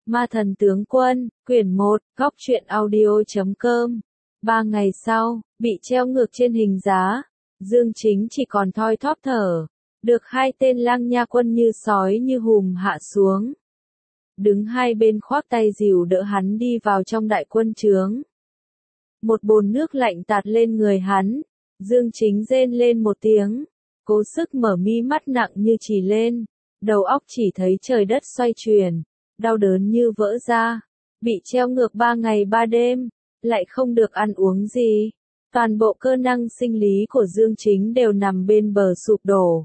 Ma thần tướng quân, quyển 1, góc truyện audio.com. 3 ngày sau, bị treo ngược trên hình giá, Dương Chính chỉ còn thoi thóp thở, được hai tên lang nha quân như sói như hùm hạ xuống. Đứng hai bên khoác tay dìu đỡ hắn đi vào trong đại quân trướng. Một bồn nước lạnh tạt lên người hắn, Dương Chính rên lên một tiếng, cố sức mở mi mắt nặng như trì lên, đầu óc chỉ thấy trời đất xoay chuyển, đau đớn như vỡ ra, bị treo ngược 3 ngày 3 đêm, lại không được ăn uống gì. Toàn bộ cơ năng sinh lý của Dương Chính đều nằm bên bờ sụp đổ.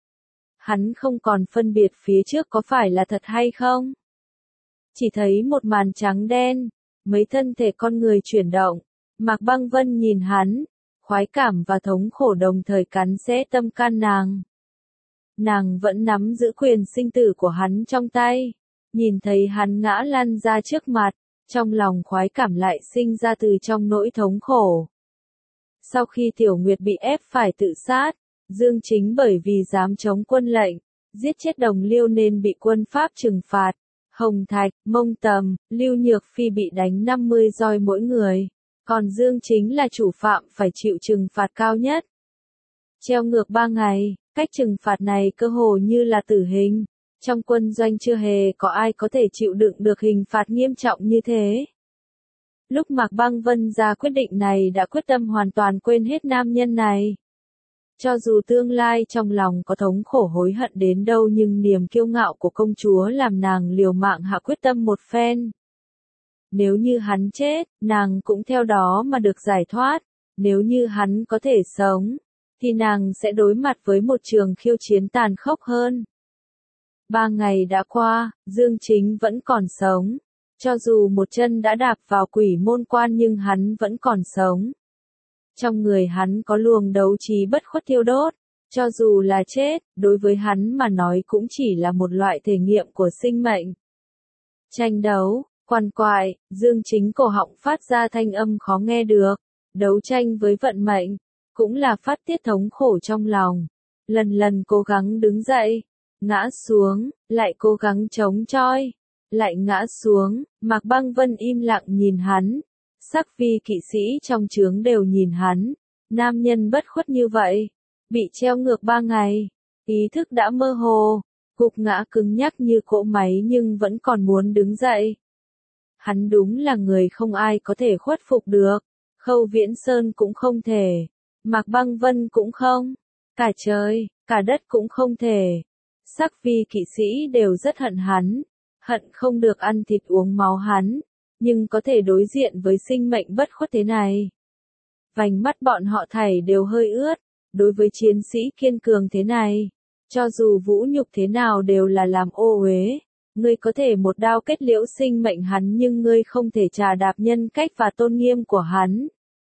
Hắn không còn phân biệt phía trước có phải là thật hay không. Chỉ thấy một màn trắng đen, mấy thân thể con người chuyển động, Mạc Băng Vân nhìn hắn, khoái cảm và thống khổ đồng thời cắn xé tâm can nàng. Nàng vẫn nắm giữ quyền sinh tử của hắn trong tay, nhìn thấy hắn ngã lăn ra trước mặt, trong lòng khoái cảm lại sinh ra từ trong nỗi thống khổ. Sau khi Tiểu Nguyệt bị ép phải tự sát, Dương Chính bởi vì dám chống quân lệnh, giết chết Đồng Liêu nên bị quân Pháp trừng phạt. Hồng Thạch, Mông Tầm, Lưu Nhược Phi bị đánh 50 roi mỗi người, còn Dương Chính là chủ phạm phải chịu trừng phạt cao nhất. Treo ngược 3 ngày, cách trừng phạt này cơ hồ như là tử hình. Trong quân doanh chưa hề có ai có thể chịu đựng được hình phạt nghiêm trọng như thế. Lúc Mạc Băng Vân ra quyết định này đã quyết tâm hoàn toàn quên hết nam nhân này. Cho dù tương lai trong lòng có thống khổ hối hận đến đâu nhưng niềm kiêu ngạo của công chúa làm nàng liều mạng hạ quyết tâm một phen. Nếu như hắn chết, nàng cũng theo đó mà được giải thoát. Nếu như hắn có thể sống, thì nàng sẽ đối mặt với một trường khiêu chiến tàn khốc hơn. 3 ngày đã qua, Dương Chính vẫn còn sống. Cho dù một chân đã đạp vào quỷ môn quan nhưng hắn vẫn còn sống. Trong người hắn có luồng đấu trí bất khuất thiêu đốt, cho dù là chết, đối với hắn mà nói cũng chỉ là một loại thể nghiệm của sinh mệnh. Tranh đấu, quằn quại, Dương Chính cổ họng phát ra thanh âm khó nghe được, đấu tranh với vận mệnh, cũng là phát tiết thống khổ trong lòng. Lần lần cố gắng đứng dậy, ngã xuống, lại cố gắng chống choi, lại ngã xuống. Mạc Băng Vân im lặng nhìn hắn. Sắc vi kỵ sĩ trong trướng đều nhìn hắn, nam nhân bất khuất như vậy, bị treo ngược 3 ngày, ý thức đã mơ hồ, gục ngã cứng nhắc như cỗ máy nhưng vẫn còn muốn đứng dậy. Hắn đúng là người không ai có thể khuất phục được, Khâu Viễn Sơn cũng không thể, Mạc Băng Vân cũng không, cả trời, cả đất cũng không thể. Sắc vi kỵ sĩ đều rất hận hắn, hận không được ăn thịt uống máu hắn. Nhưng có thể đối diện với sinh mệnh bất khuất thế này. Vành mắt bọn họ thảy đều hơi ướt, đối với chiến sĩ kiên cường thế này, cho dù vũ nhục thế nào đều là làm ô uế. Ngươi có thể một đao kết liễu sinh mệnh hắn nhưng ngươi không thể trà đạp nhân cách và tôn nghiêm của hắn.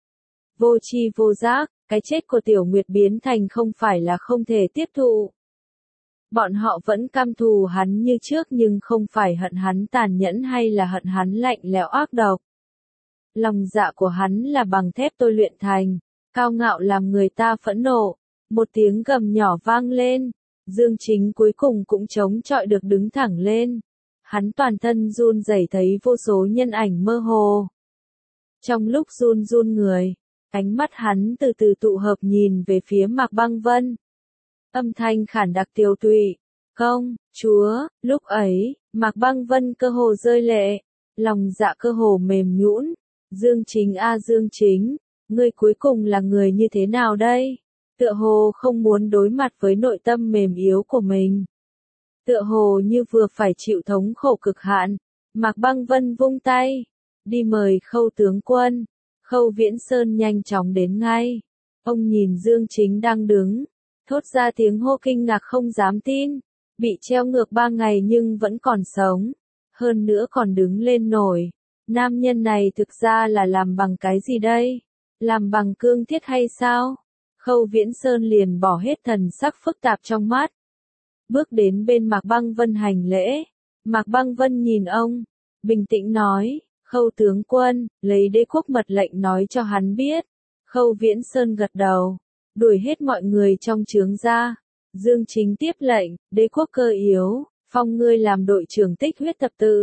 Vô tri vô giác, cái chết của Tiểu Nguyệt biến thành không phải là không thể tiếp thụ. Bọn họ vẫn căm thù hắn như trước nhưng không phải hận hắn tàn nhẫn hay là hận hắn lạnh lẽo ác độc. Lòng dạ của hắn là bằng thép tôi luyện thành, cao ngạo làm người ta phẫn nộ. Một tiếng gầm nhỏ vang lên, Dương Chính cuối cùng cũng chống chọi được đứng thẳng lên. Hắn toàn thân run rẩy thấy vô số nhân ảnh mơ hồ. Trong lúc run run người, ánh mắt hắn từ từ tụ hợp nhìn về phía Mạc Băng Vân. Âm thanh khản đặc tiều tụy, công, chúa, lúc ấy, Mạc Băng Vân cơ hồ rơi lệ, lòng dạ cơ hồ mềm nhũn. Dương Chính a Dương Chính, ngươi cuối cùng là người như thế nào đây? Tựa hồ không muốn đối mặt với nội tâm mềm yếu của mình. Tựa hồ như vừa phải chịu thống khổ cực hạn, Mạc Băng Vân vung tay, đi mời Khâu tướng quân. Khâu Viễn Sơn nhanh chóng đến ngay. Ông nhìn Dương Chính đang đứng, thốt ra tiếng hô kinh ngạc không dám tin, bị treo ngược 3 ngày nhưng vẫn còn sống, hơn nữa còn đứng lên nổi. Nam nhân này thực ra là làm bằng cái gì đây? Làm bằng cương thiết hay sao? Khâu Viễn Sơn liền bỏ hết thần sắc phức tạp trong mắt. Bước đến bên Mạc Băng Vân hành lễ. Mạc Băng Vân nhìn ông, bình tĩnh nói, Khâu tướng quân, lấy đế quốc mật lệnh nói cho hắn biết. Khâu Viễn Sơn gật đầu. Đuổi hết mọi người trong trướng ra. Dương Chính tiếp lệnh, đế quốc cơ yếu, phong ngươi làm đội trưởng Tích Huyết Thập Tự.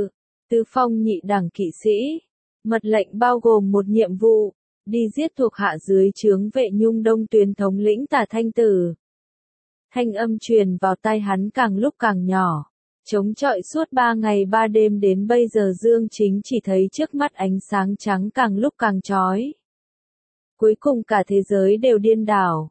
Tứ phong nhị đẳng kỵ sĩ. Mật lệnh bao gồm một nhiệm vụ, đi giết thuộc hạ dưới trướng Vệ Nhung Đông Tuyến thống lĩnh Tả Thanh Tử. Thanh âm truyền vào tai hắn càng lúc càng nhỏ. Chống chọi suốt 3 ngày 3 đêm đến bây giờ Dương Chính chỉ thấy trước mắt ánh sáng trắng càng lúc càng chói. Cuối cùng cả thế giới đều điên đảo.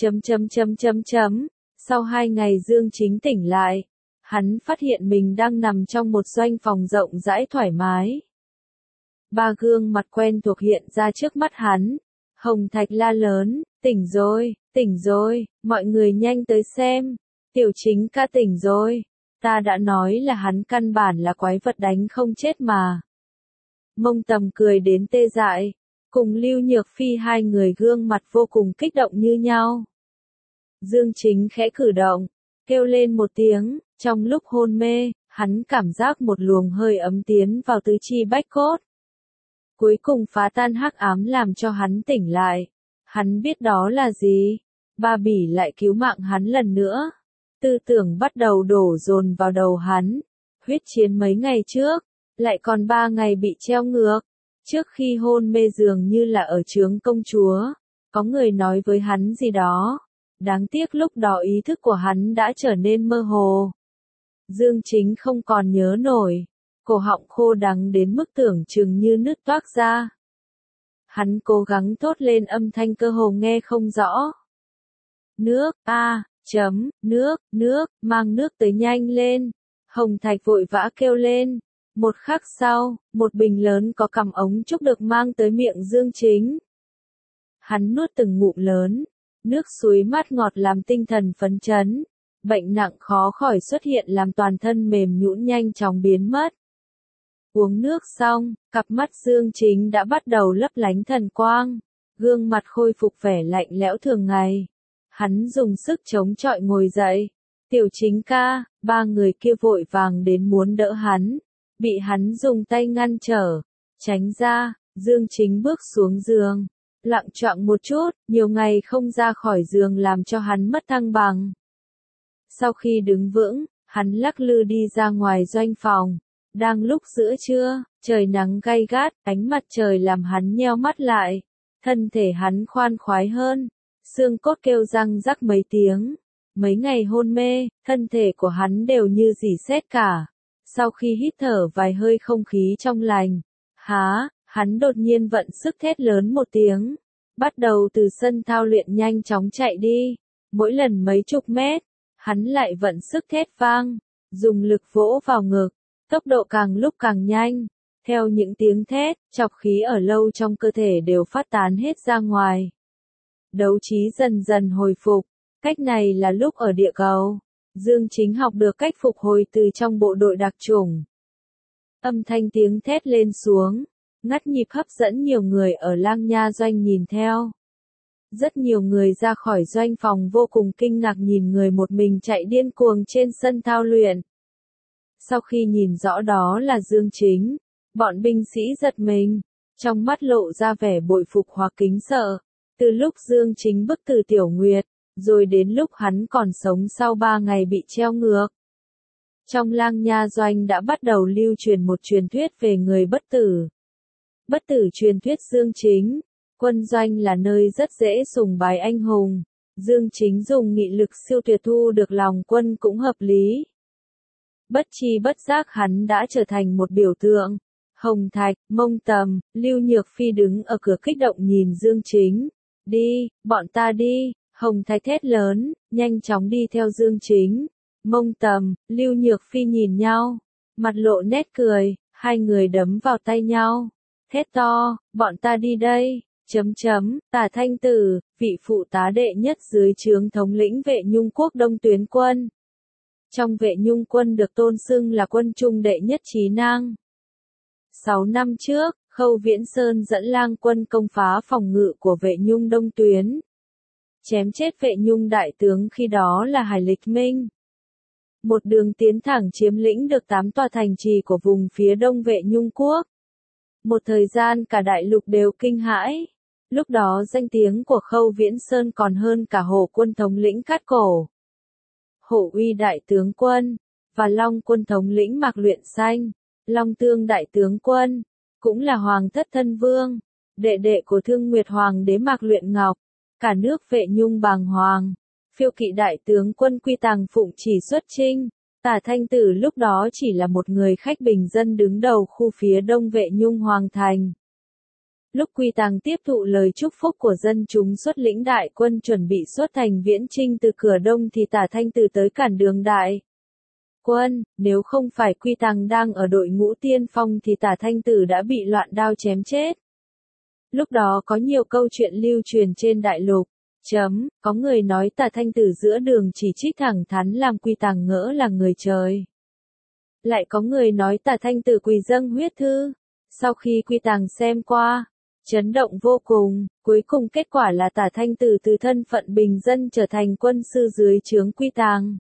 Sau 2 ngày Dương Chính tỉnh lại, hắn phát hiện mình đang nằm trong một doanh phòng rộng rãi thoải mái. 3 gương mặt quen thuộc hiện ra trước mắt hắn. Hồng Thạch la lớn, tỉnh rồi, mọi người nhanh tới xem. Tiểu Chính ca tỉnh rồi. Ta đã nói là hắn căn bản là quái vật đánh không chết mà. Mông Tầm cười đến tê dại, cùng Lưu Nhược Phi hai người gương mặt vô cùng kích động như nhau. Dương Chính khẽ cử động, kêu lên một tiếng, trong lúc hôn mê, hắn cảm giác một luồng hơi ấm tiến vào tứ chi bách cốt. Cuối cùng phá tan hắc ám làm cho hắn tỉnh lại. Hắn biết đó là gì? Ba Bỉ lại cứu mạng hắn lần nữa. Tư tưởng bắt đầu đổ dồn vào đầu hắn. Huyết chiến mấy ngày trước, lại còn 3 ngày bị treo ngược. Trước khi hôn mê dường như là ở trướng công chúa. Có người nói với hắn gì đó. Đáng tiếc lúc đó ý thức của hắn đã trở nên mơ hồ. Dương Chính không còn nhớ nổi. Cổ họng khô đắng đến mức tưởng chừng như nứt toác ra. Hắn cố gắng thốt lên âm thanh cơ hồ nghe không rõ. Nước, nước, mang nước tới nhanh lên. Hồng Thạch vội vã kêu lên. Một khắc sau, một bình lớn có cằm ống trúc được mang tới miệng Dương Chính. Hắn nuốt từng ngụm lớn. Nước suối mát ngọt làm tinh thần phấn chấn. Bệnh nặng khó khỏi xuất hiện làm toàn thân mềm nhũn nhanh chóng biến mất. Uống nước xong, cặp mắt Dương Chính đã bắt đầu lấp lánh thần quang. Gương mặt khôi phục vẻ lạnh lẽo thường ngày. Hắn dùng sức chống chọi ngồi dậy. Tiểu Chính ca, 3 người kia vội vàng đến muốn đỡ hắn. Bị hắn dùng tay ngăn trở. Tránh ra, Dương Chính bước xuống giường. Lặng choạng một chút, nhiều ngày không ra khỏi giường làm cho hắn mất thăng bằng. Sau khi đứng vững, hắn lắc lư đi ra ngoài doanh phòng. Đang lúc giữa trưa, trời nắng gay gắt, ánh mặt trời làm hắn nheo mắt lại. Thân thể hắn khoan khoái hơn. Xương cốt kêu răng rắc mấy tiếng. Mấy ngày hôn mê, thân thể của hắn đều như rỉ sét cả. Sau khi hít thở vài hơi không khí trong lành, hắn đột nhiên vận sức thét lớn một tiếng. Bắt đầu từ sân thao luyện nhanh chóng chạy đi. Mỗi lần mấy chục mét, hắn lại vận sức thét vang. Dùng lực vỗ vào ngực. Tốc độ càng lúc càng nhanh. Theo những tiếng thét, trọc khí ở lâu trong cơ thể đều phát tán hết ra ngoài. Đấu trí dần dần hồi phục. Cách này là lúc ở địa cầu. Dương Chính học được cách phục hồi từ trong bộ đội đặc chủng. Âm thanh tiếng thét lên xuống. Ngắt nhịp hấp dẫn nhiều người ở Lang Nha doanh nhìn theo. Rất nhiều người ra khỏi doanh phòng vô cùng kinh ngạc nhìn người một mình chạy điên cuồng trên sân thao luyện. Sau khi nhìn rõ đó là Dương Chính, bọn binh sĩ giật mình, trong mắt lộ ra vẻ bội phục hoặc kính sợ. Từ lúc Dương Chính bức tử Tiểu Nguyệt, rồi đến lúc hắn còn sống sau 3 ngày bị treo ngược. Trong Lang Nha doanh đã bắt đầu lưu truyền một truyền thuyết về người bất tử. Bất tử truyền thuyết Dương Chính, quân doanh là nơi rất dễ sùng bái anh hùng. Dương Chính dùng nghị lực siêu tuyệt thu được lòng quân cũng hợp lý. Bất chi bất giác hắn đã trở thành một biểu tượng. Hồng Thạch, Mông Tầm, Lưu Nhược Phi đứng ở cửa kích động nhìn Dương Chính. Đi, bọn ta đi, Hồng Thạch thét lớn, nhanh chóng đi theo Dương Chính. Mông Tầm, Lưu Nhược Phi nhìn nhau, mặt lộ nét cười, hai người đấm vào tay nhau. Thét to, bọn ta đi đây, Tả Thanh Tử, vị phụ tá đệ nhất dưới trướng thống lĩnh Vệ Nhung quốc Đông Tuyến quân. Trong Vệ Nhung quân được tôn xưng là quân trung đệ nhất trí năng. 6 năm trước, Khâu Viễn Sơn dẫn lang quân công phá phòng ngự của Vệ Nhung Đông Tuyến. Chém chết Vệ Nhung đại tướng khi đó là Hải Lịch Minh. Một đường tiến thẳng chiếm lĩnh được 8 tòa thành trì của vùng phía đông Vệ Nhung quốc. Một thời gian cả đại lục đều kinh hãi. Lúc đó danh tiếng của Khâu Viễn Sơn còn hơn cả Hổ quân thống lĩnh Cát Cổ, Hổ uy đại tướng quân, và Long quân thống lĩnh Mạc Luyện Xanh. Long Tương đại tướng quân, cũng là hoàng thất thân vương, đệ đệ của Thương Nguyệt Hoàng đế Mạc Luyện Ngọc, cả nước Vệ Nhung bàng hoàng, phiêu kỵ đại tướng quân Quy Tàng phụng chỉ xuất chinh. Tả Thanh Tử lúc đó chỉ là một người khách bình dân đứng đầu khu phía đông Vệ Nhung Hoàng thành. Lúc Quy Tàng tiếp thụ lời chúc phúc của dân chúng xuất lĩnh đại quân chuẩn bị xuất thành viễn chinh từ cửa đông thì Tả Thanh Tử tới cản đường đại quân, nếu không phải Quy Tàng đang ở đội ngũ tiên phong thì Tả Thanh Tử đã bị loạn đao chém chết. Lúc đó có nhiều câu chuyện lưu truyền trên đại lục. Có người nói Tả Thanh Tử giữa đường chỉ trích thẳng thắn làm Quy Tàng ngỡ là người trời. Lại có người nói Tả Thanh Tử quỳ dâng huyết thư. Sau khi Quy Tàng xem qua, chấn động vô cùng, cuối cùng kết quả là Tả Thanh Tử từ thân phận bình dân trở thành quân sư dưới trướng Quy Tàng.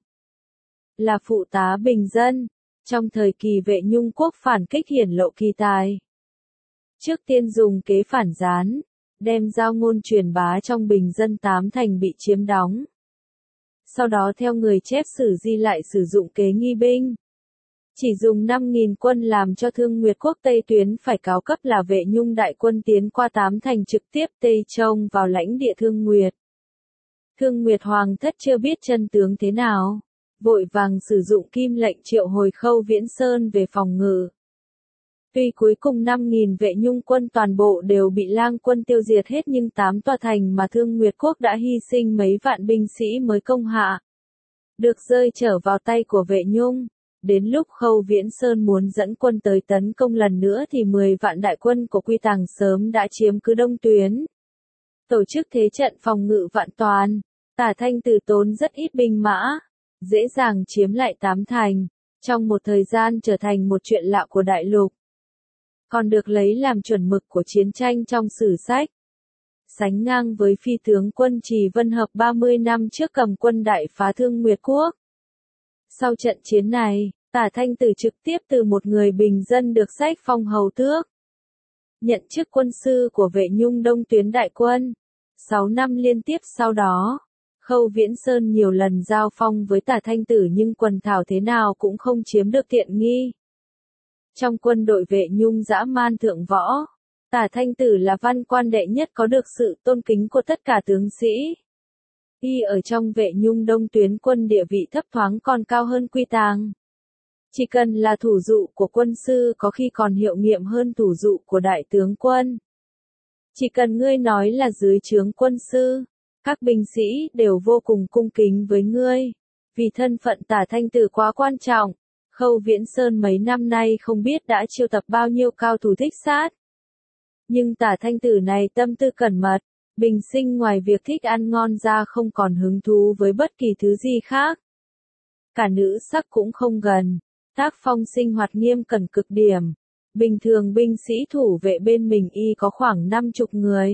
Là phụ tá bình dân, trong thời kỳ Vệ Nhung quốc phản kích hiển lộ kỳ tài. Trước tiên dùng kế phản gián, đem giao ngôn truyền bá trong bình dân 8 thành bị chiếm đóng. Sau đó theo người chép sử ghi lại sử dụng kế nghi binh. Chỉ dùng 5.000 quân làm cho Thương Nguyệt quốc Tây Tuyến phải cáo cấp là Vệ Nhung đại quân tiến qua 8 thành trực tiếp Tây Trông vào lãnh địa Thương Nguyệt. Thương Nguyệt Hoàng thất chưa biết chân tướng thế nào, vội vàng sử dụng kim lệnh triệu hồi Khâu Viễn Sơn về phòng ngự. Tuy cuối cùng 5.000 Vệ Nhung quân toàn bộ đều bị Lang quân tiêu diệt hết nhưng 8 tòa thành mà Thương Nguyệt quốc đã hy sinh mấy vạn binh sĩ mới công hạ. Được rơi trở vào tay của Vệ Nhung. Đến lúc Khâu Viễn Sơn muốn dẫn quân tới tấn công lần nữa thì 10 vạn đại quân của Quy Tàng sớm đã chiếm cứ đông tuyến. Tổ chức thế trận phòng ngự vạn toàn, Tả Thanh Tử tốn rất ít binh mã, dễ dàng chiếm lại 8 thành, trong một thời gian trở thành một chuyện lạ của đại lục. Còn được lấy làm chuẩn mực của chiến tranh trong sử sách. Sánh ngang với phi tướng quân Trì Vân Hợp 30 năm trước cầm quân đại phá Thương Nguyệt quốc. Sau trận chiến này, Tả Thanh Tử trực tiếp từ một người bình dân được sách phong hầu tước. Nhận chức quân sư của Vệ Nhung đông tuyến đại quân. 6 năm liên tiếp sau đó, Khâu Viễn Sơn nhiều lần giao phong với Tả Thanh Tử nhưng quần thảo thế nào cũng không chiếm được tiện nghi. Trong quân đội Vệ Nhung dã man thượng võ, Tả Thanh Tử là văn quan đệ nhất có được sự tôn kính của tất cả tướng sĩ. Y ở trong Vệ Nhung đông tuyến quân địa vị thấp thoáng còn cao hơn Quy Tàng. Chỉ cần là thủ dụ của quân sư có khi còn hiệu nghiệm hơn thủ dụ của đại tướng quân. Chỉ cần ngươi nói là dưới trướng quân sư, các binh sĩ đều vô cùng cung kính với ngươi. Vì thân phận Tả Thanh Tử quá quan trọng, Khâu Viễn Sơn mấy năm nay không biết đã chiêu tập bao nhiêu cao thủ thích sát. Nhưng Tả Thanh Tử này tâm tư cẩn mật, bình sinh ngoài việc thích ăn ngon ra không còn hứng thú với bất kỳ thứ gì khác. Cả nữ sắc cũng không gần, tác phong sinh hoạt nghiêm cẩn cực điểm. Bình thường binh sĩ thủ vệ bên mình y có khoảng 50 người.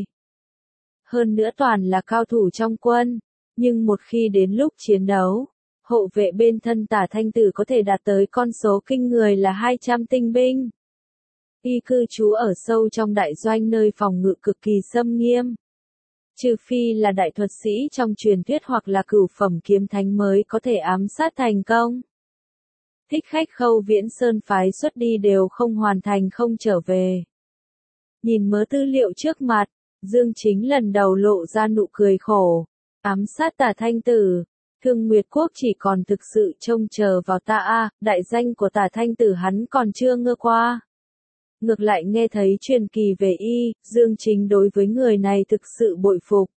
Hơn nữa toàn là cao thủ trong quân, nhưng một khi đến lúc chiến đấu, hộ vệ bên thân Tả Thanh Tử có thể đạt tới con số kinh người là 200 tinh binh. Y cư trú ở sâu trong đại doanh nơi phòng ngự cực kỳ xâm nghiêm. Trừ phi là đại thuật sĩ trong truyền thuyết hoặc là cửu phẩm kiếm thánh mới có thể ám sát thành công. Thích khách Khâu Viễn Sơn phái xuất đi đều không hoàn thành không trở về. Nhìn mớ tư liệu trước mặt, Dương Chính lần đầu lộ ra nụ cười khổ. Ám sát Tả Thanh Tử, Thương Nguyệt quốc chỉ còn thực sự trông chờ vào ta đại danh của Tả Thanh Tử hắn còn chưa nghe qua. Ngược lại nghe thấy truyền kỳ về y, Dương Chính đối với người này thực sự bội phục.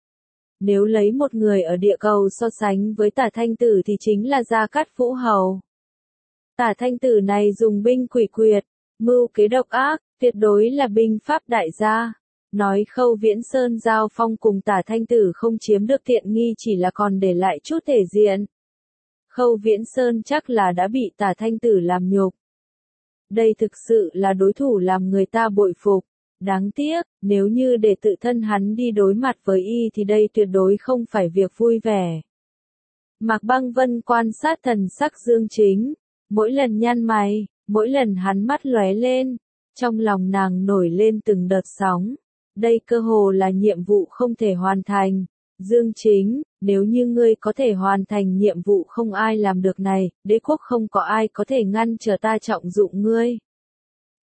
Nếu lấy một người ở địa cầu so sánh với Tả Thanh Tử thì chính là Gia Cát Vũ Hầu. Tả Thanh Tử này dùng binh quỷ quyệt, mưu kế độc ác, tuyệt đối là binh pháp đại gia. Nói Khâu Viễn Sơn giao phong cùng Tả Thanh Tử không chiếm được tiện nghi chỉ là còn để lại chút thể diện. Khâu Viễn Sơn chắc là đã bị Tả Thanh Tử làm nhục. Đây thực sự là đối thủ làm người ta bội phục. Đáng tiếc, nếu như để tự thân hắn đi đối mặt với y thì đây tuyệt đối không phải việc vui vẻ. Mạc Băng Vân quan sát thần sắc Dương Chính. Mỗi lần nhăn mày, mỗi lần hắn mắt lóe lên, trong lòng nàng nổi lên từng đợt sóng. Đây cơ hồ là nhiệm vụ không thể hoàn thành. Dương Chính, nếu như ngươi có thể hoàn thành nhiệm vụ không ai làm được này, đế quốc không có ai có thể ngăn trở ta trọng dụng ngươi.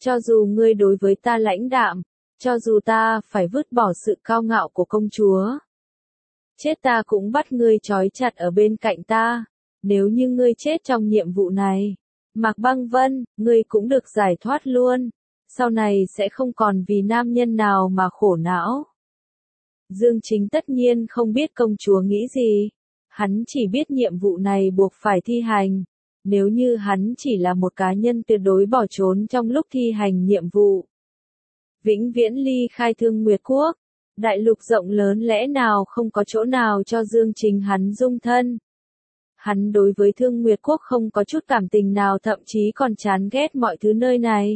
Cho dù ngươi đối với ta lãnh đạm, cho dù ta phải vứt bỏ sự cao ngạo của công chúa, chết ta cũng bắt ngươi trói chặt ở bên cạnh ta. Nếu như ngươi chết trong nhiệm vụ này, Mạc Băng Vân, ngươi cũng được giải thoát luôn. Sau này sẽ không còn vì nam nhân nào mà khổ não. Dương Chính tất nhiên không biết công chúa nghĩ gì. Hắn chỉ biết nhiệm vụ này buộc phải thi hành. Nếu như hắn chỉ là một cá nhân tuyệt đối bỏ trốn trong lúc thi hành nhiệm vụ, vĩnh viễn ly khai Thương Nguyệt Quốc, đại lục rộng lớn lẽ nào không có chỗ nào cho Dương Chính hắn dung thân. Hắn đối với Thương Nguyệt Quốc không có chút cảm tình nào, thậm chí còn chán ghét mọi thứ nơi này.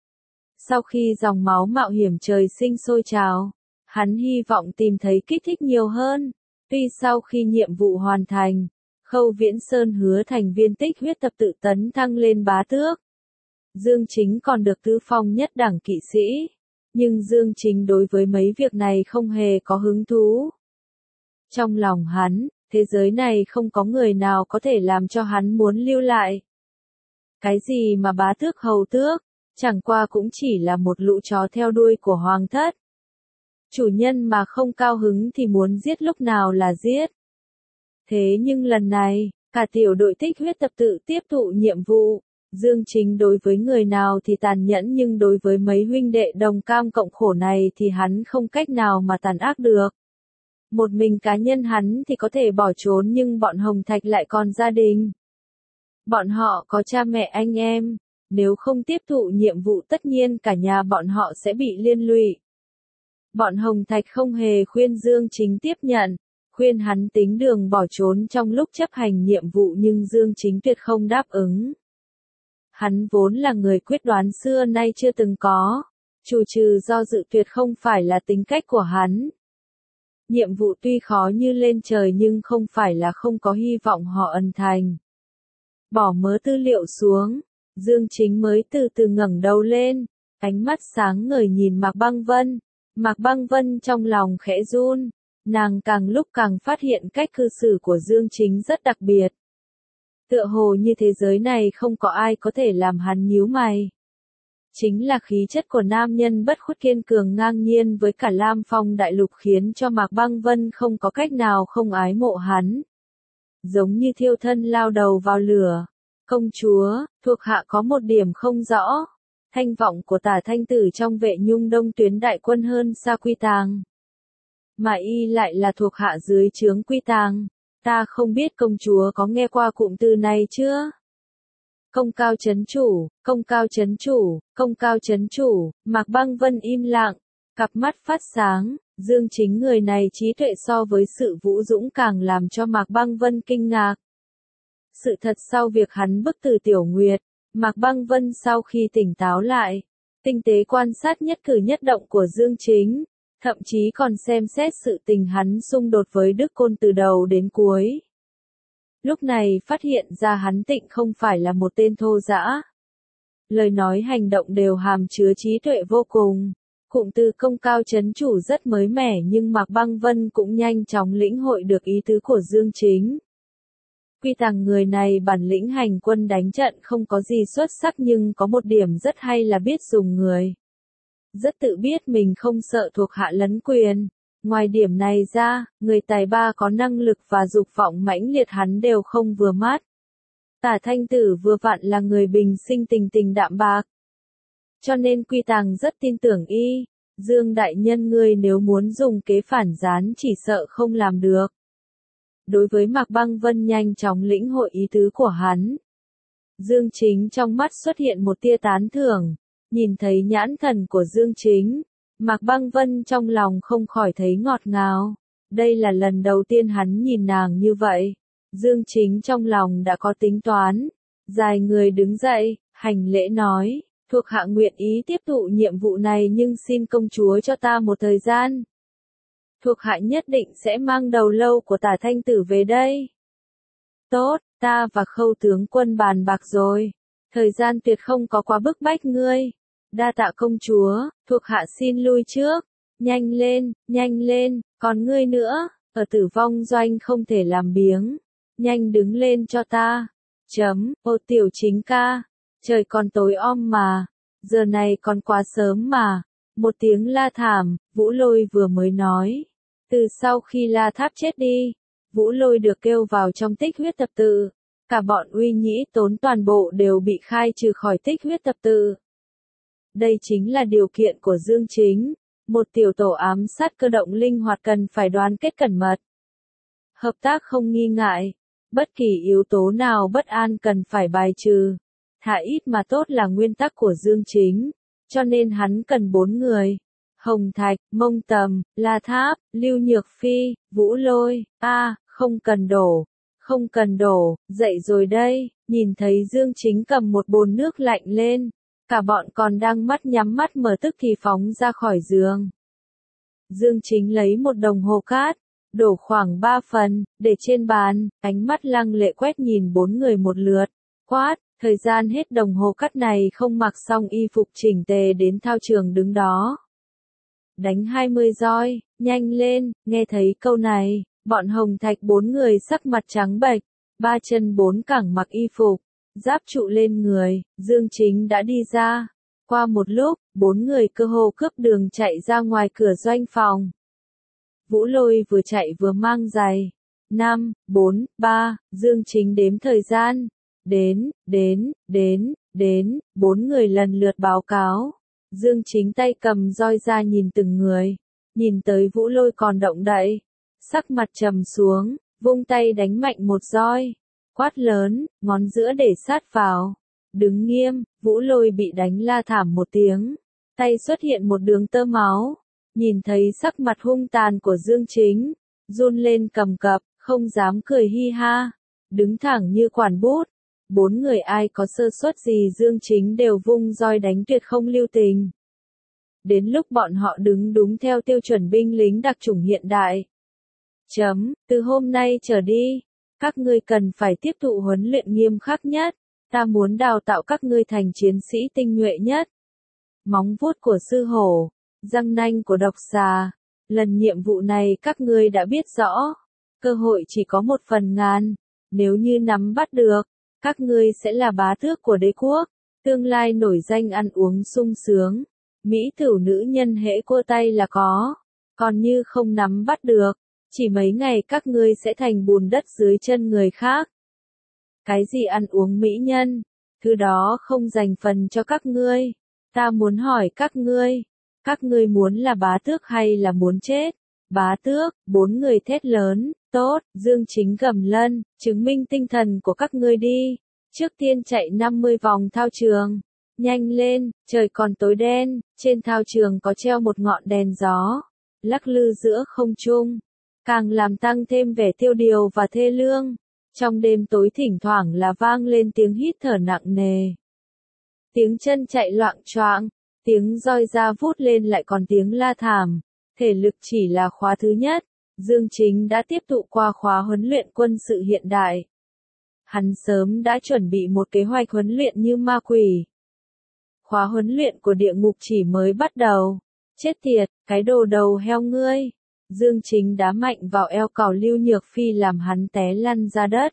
Sau khi dòng máu mạo hiểm trời sinh sôi trào, hắn hy vọng tìm thấy kích thích nhiều hơn. Tuy sau khi nhiệm vụ hoàn thành, Khâu Viễn Sơn hứa thành viên tích huyết tập tự tấn thăng lên bá tước. Dương Chính còn được tứ phong nhất đẳng kỵ sĩ. Nhưng Dương Chính đối với mấy việc này không hề có hứng thú. Trong lòng hắn, thế giới này không có người nào có thể làm cho hắn muốn lưu lại. Cái gì mà bá tước hầu tước, chẳng qua cũng chỉ là một lũ chó theo đuôi của hoàng thất. Chủ nhân mà không cao hứng thì muốn giết lúc nào là giết. Thế nhưng lần này, cả tiểu đội tích huyết tập tự tiếp thụ nhiệm vụ. Dương Chính đối với người nào thì tàn nhẫn, nhưng đối với mấy huynh đệ đồng cam cộng khổ này thì hắn không cách nào mà tàn ác được. Một mình cá nhân hắn thì có thể bỏ trốn, nhưng bọn Hồng Thạch lại còn gia đình. Bọn họ có cha mẹ anh em, nếu không tiếp thụ nhiệm vụ tất nhiên cả nhà bọn họ sẽ bị liên lụy. Bọn Hồng Thạch không hề khuyên Dương Chính tiếp nhận, khuyên hắn tính đường bỏ trốn trong lúc chấp hành nhiệm vụ, nhưng Dương Chính tuyệt không đáp ứng. Hắn vốn là người quyết đoán xưa nay chưa từng có, chủ trừ do dự tuyệt không phải là tính cách của hắn. Nhiệm vụ tuy khó như lên trời nhưng không phải là không có hy vọng họ ẩn thành. Bỏ mớ tư liệu xuống, Dương Chính mới từ từ ngẩng đầu lên, ánh mắt sáng ngời nhìn Mạc Băng Vân. Mạc Băng Vân trong lòng khẽ run, nàng càng lúc càng phát hiện cách cư xử của Dương Chính rất đặc biệt. Tựa hồ như thế giới này không có ai có thể làm hắn nhíu mày. Chính là khí chất của nam nhân bất khuất kiên cường ngang nhiên với cả Lam Phong đại lục khiến cho Mạc Băng Vân không có cách nào không ái mộ hắn. Giống như thiêu thân lao đầu vào lửa. Công chúa, thuộc hạ có một điểm không rõ. Thanh vọng của Tả Thanh Tử trong Vệ Nhung Đông tuyến đại quân hơn xa Quy Tàng. Mà y lại là thuộc hạ dưới trướng Quy Tàng. Ta không biết công chúa có nghe qua cụm từ này chưa? Công cao chấn chủ, công cao chấn chủ, công cao chấn chủ. Mạc Băng Vân im lặng, cặp mắt phát sáng. Dương Chính người này trí tuệ so với sự vũ dũng càng làm cho Mạc Băng Vân kinh ngạc. Sự thật sau việc hắn bức tử Tiểu Nguyệt, Mạc Băng Vân sau khi tỉnh táo lại, tinh tế quan sát nhất cử nhất động của Dương Chính, thậm chí còn xem xét sự tình hắn xung đột với Đức Côn từ đầu đến cuối. Lúc này phát hiện ra hắn Tịnh không phải là một tên thô dã. Lời nói hành động đều hàm chứa trí tuệ vô cùng. Cụm từ công cao chấn chủ rất mới mẻ, nhưng Mạc Băng Vân cũng nhanh chóng lĩnh hội được ý tứ của Dương Chính. Quy Tàng người này bản lĩnh hành quân đánh trận không có gì xuất sắc, nhưng có một điểm rất hay là biết dùng người. Rất tự biết mình không sợ thuộc hạ lấn quyền. Ngoài điểm này ra, người tài ba có năng lực và dục vọng mãnh liệt hắn đều không vừa mắt. Tả Thanh Tử vừa vặn là người bình sinh tình tình đạm bạc. Cho nên Quy Tàng rất tin tưởng y. Dương đại nhân ngươi nếu muốn dùng kế phản gián chỉ sợ không làm được. Đối với Mạc Băng Vân nhanh chóng lĩnh hội ý tứ của hắn. Dương Chính trong mắt xuất hiện một tia tán thưởng. Nhìn thấy nhãn thần của Dương Chính, Mạc Băng Vân trong lòng không khỏi thấy ngọt ngào. Đây là lần đầu tiên hắn nhìn nàng như vậy. Dương Chính trong lòng đã có tính toán. Dài người đứng dậy, hành lễ nói, thuộc hạ nguyện ý tiếp thụ nhiệm vụ này, nhưng xin công chúa cho ta một thời gian. Thuộc hạ nhất định sẽ mang đầu lâu của Tả Thanh Tử về đây. Tốt, ta và Khâu tướng quân bàn bạc rồi. Thời gian tuyệt không có quá bức bách ngươi. Đa tạ công chúa, thuộc hạ xin lui trước. Nhanh lên, còn ngươi nữa, ở Tử Vong doanh không thể làm biếng. Nhanh đứng lên cho ta. Ô Tiểu Chính ca, trời còn tối om mà. giờ này còn quá sớm mà. Một tiếng la thảm, Vũ Lôi vừa mới nói. Từ sau khi La Tháp chết đi, Vũ Lôi được kêu vào trong tích huyết thập tự. Cả bọn Uy Nhĩ Tốn toàn bộ đều bị khai trừ khỏi tích huyết thập tự. Đây chính là điều kiện của Dương Chính. Một tiểu tổ ám sát cơ động linh hoạt cần phải đoàn kết cẩn mật. Hợp tác không nghi ngại. Bất kỳ yếu tố nào bất an cần phải bài trừ. Thà ít mà tốt là nguyên tắc của Dương Chính. Cho nên hắn cần 4 người. Hồng Thạch, Mông Tầm, La Tháp, Lưu Nhược Phi, Vũ Lôi. Không cần đổ. Không cần đổ, dậy rồi đây. Nhìn thấy Dương Chính cầm một bồn nước lạnh lên. Cả bọn còn đang mắt nhắm mắt mở tức thì phóng ra khỏi giường. Dương Chính lấy một đồng hồ cát, đổ khoảng 3 phần, để trên bàn, ánh mắt lăng lệ quét nhìn 4 người một lượt. Quát, thời gian hết đồng hồ cát này không mặc xong y phục chỉnh tề đến thao trường đứng đó. Đánh 20 roi, nhanh lên, nghe thấy câu này, bọn Hồng Thạch 4 người sắc mặt trắng bệch, 3 chân 4 cẳng mặc y phục, giáp trụ lên người, Dương Chính đã đi ra. Qua một lúc, 4 người cơ hồ cướp đường chạy ra ngoài cửa doanh phòng. Vũ Lôi vừa chạy vừa mang giày. 5, 4, 3, Dương Chính đếm thời gian. Đến, 4 người lần lượt báo cáo. Dương Chính tay cầm roi ra nhìn từng người. Nhìn tới Vũ Lôi còn động đậy. Sắc mặt trầm xuống, vung tay đánh mạnh một roi. Quát lớn, ngón giữa để sát vào. Đứng nghiêm, Vũ Lôi bị đánh la thảm một tiếng. Tay xuất hiện một đường tơ máu. Nhìn thấy sắc mặt hung tàn của Dương Chính. Run lên cầm cập, không dám cười hi ha. Đứng thẳng như quản bút. 4 người ai có sơ suất gì Dương Chính đều vung roi đánh tuyệt không lưu tình. Đến lúc bọn họ đứng đúng theo tiêu chuẩn binh lính đặc chủng hiện đại. Từ hôm nay trở đi, các ngươi cần phải tiếp thụ huấn luyện nghiêm khắc nhất. Ta muốn đào tạo các ngươi thành chiến sĩ tinh nhuệ nhất. Móng vuốt của sư hổ, răng nanh của độc xà. Lần nhiệm vụ này các ngươi đã biết rõ. Cơ hội chỉ có 1/1000. Nếu như nắm bắt được, các ngươi sẽ là bá tước của đế quốc. Tương lai nổi danh ăn uống sung sướng. Mỹ tửu nữ nhân hễ cua tay là có. Còn như không nắm bắt được, chỉ mấy ngày các ngươi sẽ thành bùn đất dưới chân người khác. Cái gì ăn uống mỹ nhân, thứ đó không dành phần cho các ngươi. Ta muốn hỏi các ngươi muốn là bá tước hay là muốn chết? Bá tước, 4 người thét lớn, tốt, Dương Chính gầm lên, chứng minh tinh thần của các ngươi đi. Trước tiên chạy 50 vòng thao trường. Nhanh lên, trời còn tối đen, trên thao trường có treo một ngọn đèn gió. Lắc lư giữa không trung. Càng làm tăng thêm vẻ tiêu điều và thê lương. Trong đêm tối thỉnh thoảng là vang lên tiếng hít thở nặng nề. Tiếng chân chạy loạng choạng, tiếng roi ra vút lên lại còn tiếng la thảm. Thể lực chỉ là khóa thứ nhất. Dương Chính đã tiếp thụ qua khóa huấn luyện quân sự hiện đại. Hắn sớm đã chuẩn bị một kế hoạch huấn luyện như ma quỷ. Khóa huấn luyện của địa ngục chỉ mới bắt đầu. Chết tiệt, cái đồ đầu heo ngươi. Dương Chính đá mạnh vào eo cào Lưu Nhược Phi làm hắn té lăn ra đất.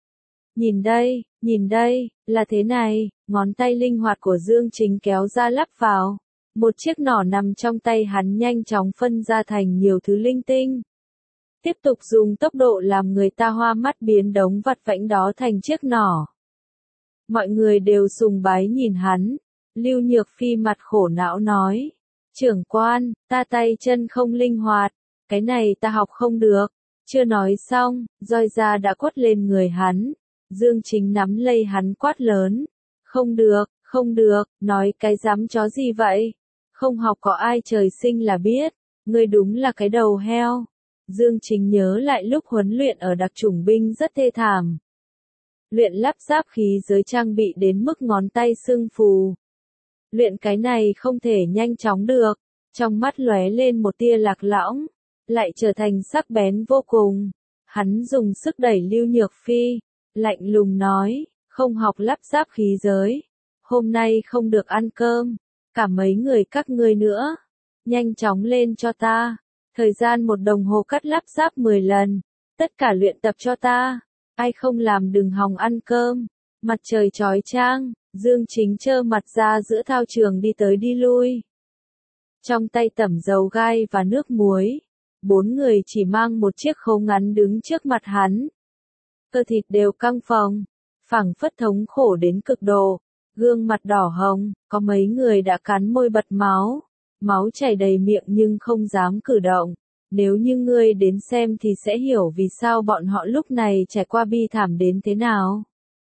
Nhìn đây, là thế này, ngón tay linh hoạt của Dương Chính kéo ra lắp vào. Một chiếc nỏ nằm trong tay hắn nhanh chóng phân ra thành nhiều thứ linh tinh. Tiếp tục dùng tốc độ làm người ta hoa mắt biến đống vặt vãnh đó thành chiếc nỏ. Mọi người đều sùng bái nhìn hắn. Lưu Nhược Phi mặt khổ não nói. Trưởng quan, ta tay chân không linh hoạt. Cái này ta học không được. Chưa nói xong, roi da đã quất lên người hắn. Dương Chính nắm lấy hắn quát lớn. Không được, nói cái dám chó gì vậy? Không học có ai trời sinh là biết. Ngươi đúng là cái đầu heo. Dương Chính nhớ lại lúc huấn luyện ở đặc chủng binh rất thê thảm. Luyện lắp ráp khí giới trang bị đến mức ngón tay sưng phù. Luyện cái này không thể nhanh chóng được. Trong mắt lóe lên một tia lạc lõng. Lại trở thành sắc bén vô cùng. Hắn dùng sức đẩy Lưu Nhược Phi. Lạnh lùng nói, không học lắp ráp khí giới. Hôm nay không được ăn cơm. Cả mấy người các ngươi nữa. Nhanh chóng lên cho ta. Thời gian 1 đồng hồ cắt lắp ráp 10 lần. Tất cả luyện tập cho ta. Ai không làm đừng hòng ăn cơm. Mặt trời chói chang, Dương Chính trơ mặt ra giữa thao trường đi tới đi lui. Trong tay tẩm dầu gai và nước muối. 4 người chỉ mang một chiếc khố ngắn đứng trước mặt hắn. Cơ thịt đều căng phồng, phảng phất thống khổ đến cực độ, gương mặt đỏ hồng, có mấy người đã cắn môi bật máu. Máu chảy đầy miệng nhưng không dám cử động. Nếu như ngươi đến xem thì sẽ hiểu vì sao bọn họ lúc này trải qua bi thảm đến thế nào.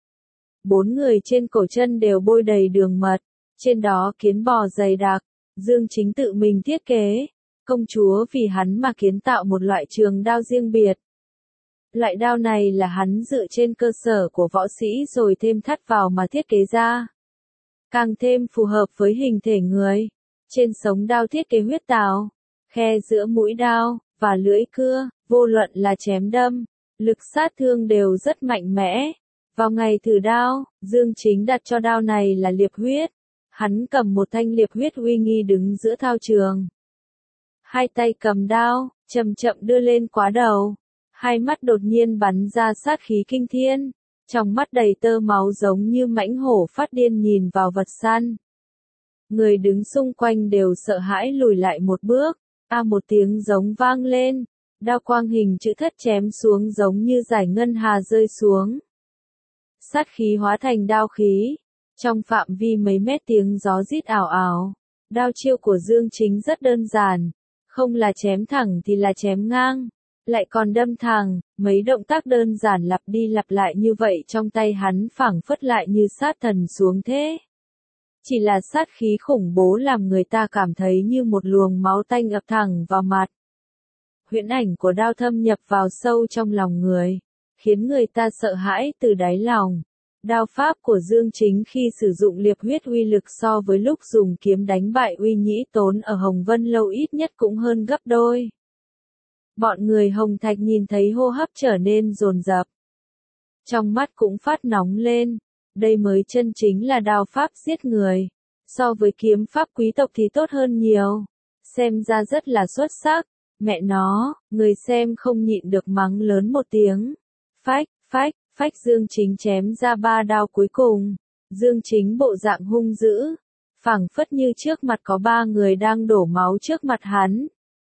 4 người trên cổ chân đều bôi đầy đường mật, trên đó kiến bò dày đặc, Dương Chính tự mình thiết kế. Công chúa vì hắn mà kiến tạo một loại trường đao riêng biệt. Loại đao này là hắn dựa trên cơ sở của võ sĩ rồi thêm thắt vào mà thiết kế ra. Càng thêm phù hợp với hình thể người. Trên sống đao thiết kế huyết tào, khe giữa mũi đao, và lưỡi cưa, vô luận là chém đâm, lực sát thương đều rất mạnh mẽ. Vào ngày thử đao, Dương Chính đặt cho đao này là liệp huyết. Hắn cầm một thanh liệp huyết uy nghi đứng giữa thao trường. Hai tay cầm đao, chậm chậm đưa lên quá đầu. Hai mắt đột nhiên bắn ra sát khí kinh thiên. Trong mắt đầy tơ máu giống như mãnh hổ phát điên nhìn vào vật săn. Người đứng xung quanh đều sợ hãi lùi lại một bước. Một tiếng giống vang lên. Đao quang hình chữ thất chém xuống giống như giải ngân hà rơi xuống. Sát khí hóa thành đao khí. Trong phạm vi mấy mét tiếng gió rít ảo ảo. Đao chiêu của Dương Chính rất đơn giản. Không là chém thẳng thì là chém ngang. Lại còn đâm thẳng, mấy động tác đơn giản lặp đi lặp lại như vậy trong tay hắn phảng phất lại như sát thần xuống thế. Chỉ là sát khí khủng bố làm người ta cảm thấy như một luồng máu tanh ập thẳng vào mặt. Huyễn ảnh của đao thâm nhập vào sâu trong lòng người, khiến người ta sợ hãi từ đáy lòng. Đao pháp của Dương Chính khi sử dụng liệp huyết uy lực so với lúc dùng kiếm đánh bại Uy Nhĩ Tốn ở Hồng Vân Lâu ít nhất cũng hơn gấp đôi. Bọn người Hồng Thạch nhìn thấy hô hấp trở nên dồn dập. Trong mắt cũng phát nóng lên. Đây mới chân chính là đao pháp giết người. So với kiếm pháp quý tộc thì tốt hơn nhiều. Xem ra rất là xuất sắc. Mẹ nó, người xem không nhịn được mắng lớn một tiếng. Phách, phách, phách Dương Chính chém ra 3 đao cuối cùng. Dương Chính bộ dạng hung dữ. Phảng phất như trước mặt có 3 người đang đổ máu trước mặt hắn.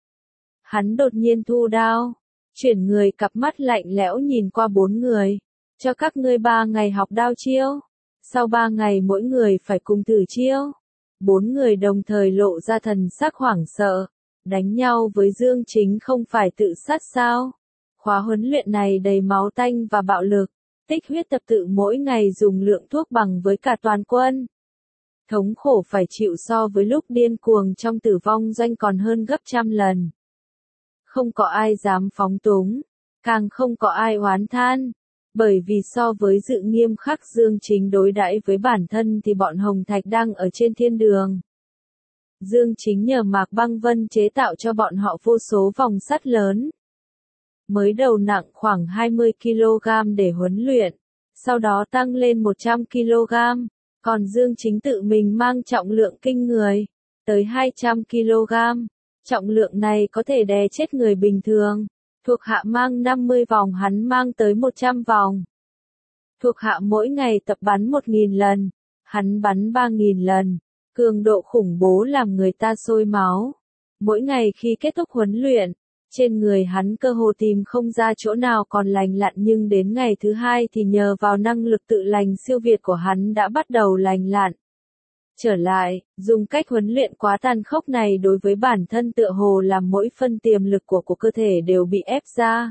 Hắn đột nhiên thu đao. Chuyển người cặp mắt lạnh lẽo nhìn qua 4 người. Cho các ngươi 3 ngày học đao chiêu. Sau 3 ngày mỗi người phải cùng thử chiêu. 4 người đồng thời lộ ra thần sắc hoảng sợ. Đánh nhau với Dương Chính không phải tự sát sao? Khóa huấn luyện này đầy máu tanh và bạo lực. Tích huyết tập tự mỗi ngày dùng lượng thuốc bằng với cả toàn quân. Thống khổ phải chịu so với lúc điên cuồng trong tử vong doanh còn hơn gấp trăm lần. Không có ai dám phóng túng, càng không có ai oán than. Bởi vì so với sự nghiêm khắc Dương Chính đối đãi với bản thân thì bọn Hồng Thạch đang ở trên thiên đường. Dương Chính nhờ Mạc Băng Vân chế tạo cho bọn họ vô số vòng sắt lớn. Mới đầu nặng khoảng 20 kg để huấn luyện, sau đó tăng lên 100 kg, còn Dương Chính tự mình mang trọng lượng kinh người, tới 200 kg. Trọng lượng này có thể đè chết người bình thường. Thuộc hạ mang 50 vòng hắn mang tới 100 vòng. Thuộc hạ mỗi ngày tập bắn 1.000 lần, hắn bắn 3.000 lần. Cường độ khủng bố làm người ta sôi máu. Mỗi ngày khi kết thúc huấn luyện, trên người hắn cơ hồ tìm không ra chỗ nào còn lành lặn, nhưng đến ngày thứ 2 thì nhờ vào năng lực tự lành siêu việt của hắn đã bắt đầu lành lặn. Trở lại, dùng cách huấn luyện quá tàn khốc này đối với bản thân tựa hồ làm mỗi phân tiềm lực của cơ thể đều bị ép ra.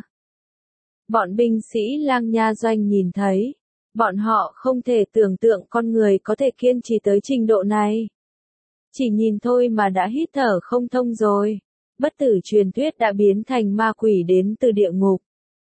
Bọn binh sĩ Lang Nha doanh nhìn thấy, bọn họ không thể tưởng tượng con người có thể kiên trì tới trình độ này. Chỉ nhìn thôi mà đã hít thở không thông rồi. Bất tử truyền thuyết đã biến thành ma quỷ đến từ địa ngục.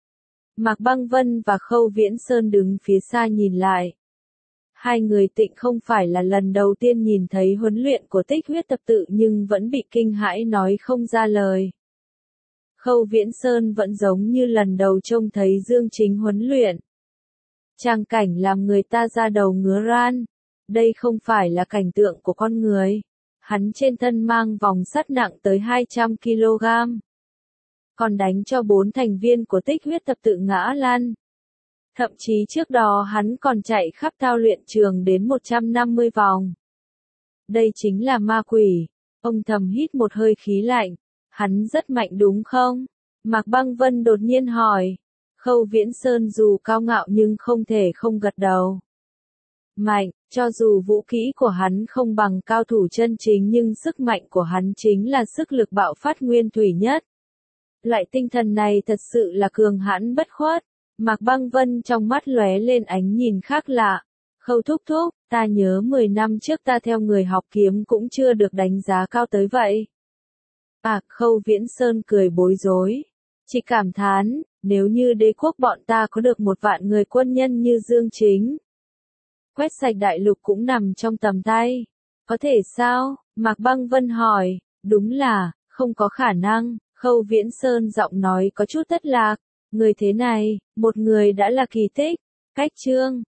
Mạc Băng Vân và Khâu Viễn Sơn đứng phía xa nhìn lại. Hai người Tịnh không phải là lần đầu tiên nhìn thấy huấn luyện của Tích huyết tập tự nhưng vẫn bị kinh hãi nói không ra lời. Khâu Viễn Sơn vẫn giống như lần đầu trông thấy Dương Chính huấn luyện. Tràng cảnh làm người ta ra đầu ngứa ran. Đây không phải là cảnh tượng của con người. Hắn trên thân mang vòng sắt nặng tới 200 kg. Còn đánh cho 4 thành viên của Tích huyết tập tự ngã lăn. Thậm chí trước đó hắn còn chạy khắp thao luyện trường đến 150 vòng. Đây chính là ma quỷ. Ông thầm hít một hơi khí lạnh. Hắn rất mạnh đúng không? Mạc Băng Vân đột nhiên hỏi. Khâu Viễn Sơn dù cao ngạo nhưng không thể không gật đầu. Mạnh, cho dù vũ kỹ của hắn không bằng cao thủ chân chính nhưng sức mạnh của hắn chính là sức lực bạo phát nguyên thủy nhất. Loại tinh thần này thật sự là cường hãn bất khuất. Mạc Băng Vân trong mắt lóe lên ánh nhìn khác lạ. Khâu thúc thúc, ta nhớ 10 năm trước ta theo người học kiếm cũng chưa được đánh giá cao tới vậy. Khâu Viễn Sơn cười bối rối. Chỉ cảm thán, nếu như đế quốc bọn ta có được 1 vạn người quân nhân như Dương Chính. Quét sạch đại lục cũng nằm trong tầm tay. Có thể sao? Mạc Băng Vân hỏi. Đúng là, không có khả năng. Khâu Viễn Sơn giọng nói có chút thất lạc. Người thế này, một người đã là kỳ tích. Cách chương